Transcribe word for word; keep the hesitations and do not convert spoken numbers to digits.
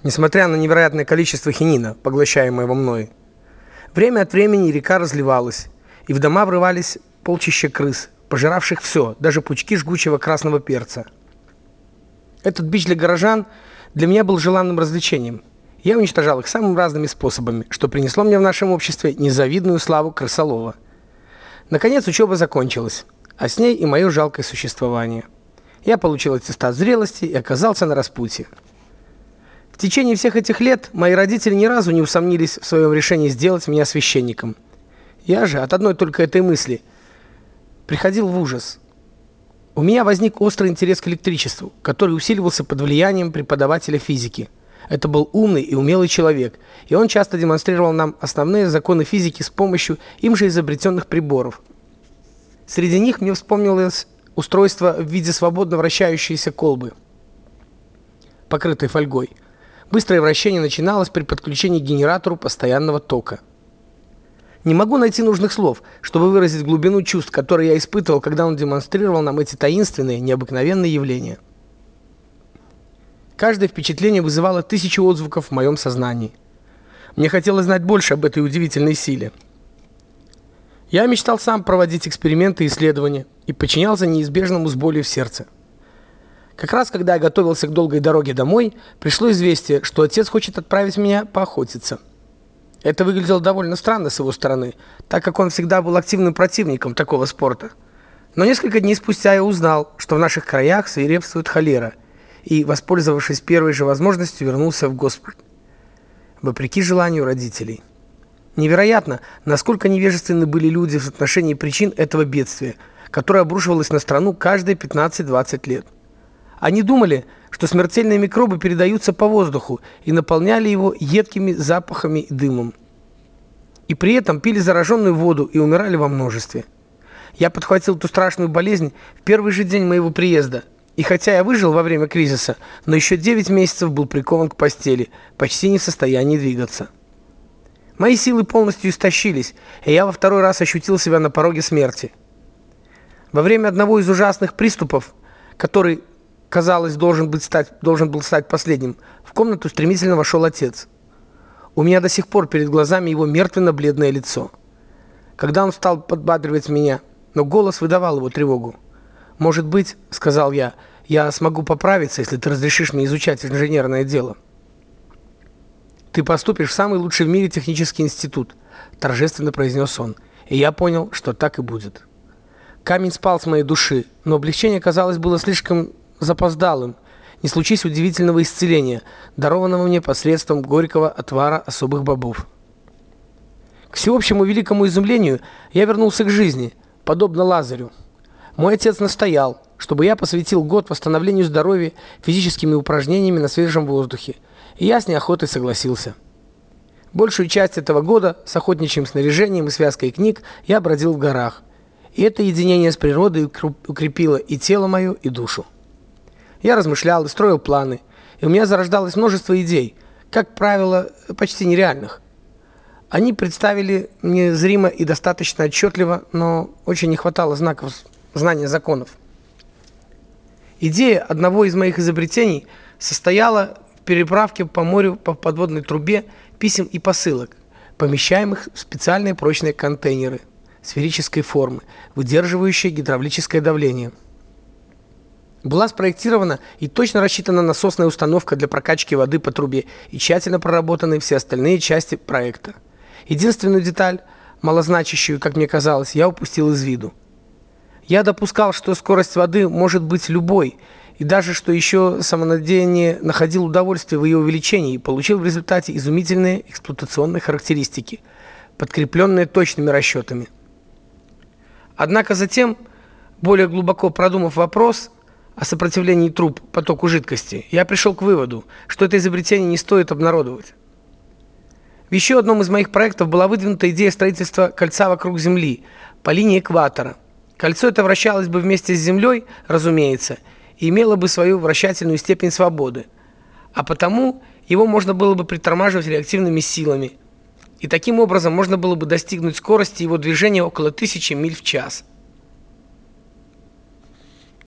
несмотря на невероятное количество хинина, поглощаемого мной. Время от времени река разливалась, и в дома врывались полчища крыс, пожиравших все, даже пучки жгучего красного перца. Этот бич для горожан для меня был желанным развлечением. Я уничтожал их самыми разными способами, что принесло мне в нашем обществе незавидную славу крысолова. Наконец учеба закончилась, а с ней и мое жалкое существование. Я получил аттестат зрелости и оказался на распутье. В течение всех этих лет мои родители ни разу не усомнились в своем решении сделать меня священником. Я же от одной только этой мысли приходил в ужас. У меня возник острый интерес к электричеству, который усиливался под влиянием преподавателя физики. Это был умный и умелый человек, и он часто демонстрировал нам основные законы физики с помощью им же изобретенных приборов. Среди них мне вспомнилось устройство в виде свободно вращающейся колбы, покрытой фольгой. Быстрое вращение начиналось при подключении к генератору постоянного тока. Не могу найти нужных слов, чтобы выразить глубину чувств, которые я испытывал, когда он демонстрировал нам эти таинственные, необыкновенные явления. Каждое впечатление вызывало тысячи отзвуков в моем сознании. Мне хотелось знать больше об этой удивительной силе. Я мечтал сам проводить эксперименты и исследования и подчинялся неизбежному с болью в сердце. Как раз когда я готовился к долгой дороге домой, пришло известие, что отец хочет отправить меня поохотиться. Это выглядело довольно странно с его стороны, так как он всегда был активным противником такого спорта. Но несколько дней спустя я узнал, что в наших краях свирепствует холера, и, воспользовавшись первой же возможностью, вернулся в госпиталь, вопреки желанию родителей. Невероятно, насколько невежественны были люди в отношении причин этого бедствия, которое обрушивалось на страну каждые пятнадцать-двадцать лет. Они думали, что смертельные микробы передаются по воздуху и наполняли его едкими запахами и дымом. И при этом пили зараженную воду и умирали во множестве. Я подхватил ту страшную болезнь в первый же день моего приезда. И хотя я выжил во время кризиса, но еще девять месяцев был прикован к постели, почти не в состоянии двигаться. Мои силы полностью истощились, и я во второй раз ощутил себя на пороге смерти. Во время одного из ужасных приступов, который, казалось, должен быть стать, должен был стать последним, в комнату стремительно вошел отец. У меня до сих пор перед глазами его мертвенно-бледное лицо. Когда он стал подбадривать меня, но голос выдавал его тревогу. «Может быть, — сказал я, — я смогу поправиться, если ты разрешишь мне изучать инженерное дело». «Ты поступишь в самый лучший в мире технический институт», — торжественно произнес он, и я понял, что так и будет. Камень спал с моей души, но облегчение, казалось, было слишком запоздалым, не случись удивительного исцеления, дарованного мне посредством горького отвара особых бобов. К всеобщему великому изумлению я вернулся к жизни, подобно Лазарю. Мой отец настоял, чтобы я посвятил год восстановлению здоровья физическими упражнениями на свежем воздухе, и я с неохотой согласился. Большую часть этого года с охотничьим снаряжением и связкой книг я бродил в горах, и это единение с природой укрепило и тело мое, и душу. Я размышлял и строил планы, и у меня зарождалось множество идей, как правило, почти нереальных. Они представили мне зримо и достаточно отчетливо, но очень не хватало знаков знания законов. Идея одного из моих изобретений состояла в переправке по морю по подводной трубе писем и посылок, помещаемых в специальные прочные контейнеры сферической формы, выдерживающие гидравлическое давление. Была спроектирована и точно рассчитана насосная установка для прокачки воды по трубе и тщательно проработаны все остальные части проекта. Единственную деталь, малозначащую, как мне казалось, я упустил из виду. Я допускал, что скорость воды может быть любой, и даже, что еще самонадеяние находил удовольствие в ее увеличении и получил в результате изумительные эксплуатационные характеристики, подкрепленные точными расчетами. Однако затем, более глубоко продумав вопрос о сопротивлении труб потоку жидкости, я пришел к выводу, что это изобретение не стоит обнародовать. В еще одном из моих проектов была выдвинута идея строительства кольца вокруг Земли по линии экватора. Кольцо это вращалось бы вместе с Землей, разумеется, и имело бы свою вращательную степень свободы, а потому его можно было бы притормаживать реактивными силами, и таким образом можно было бы достигнуть скорости его движения около тысячи миль в час.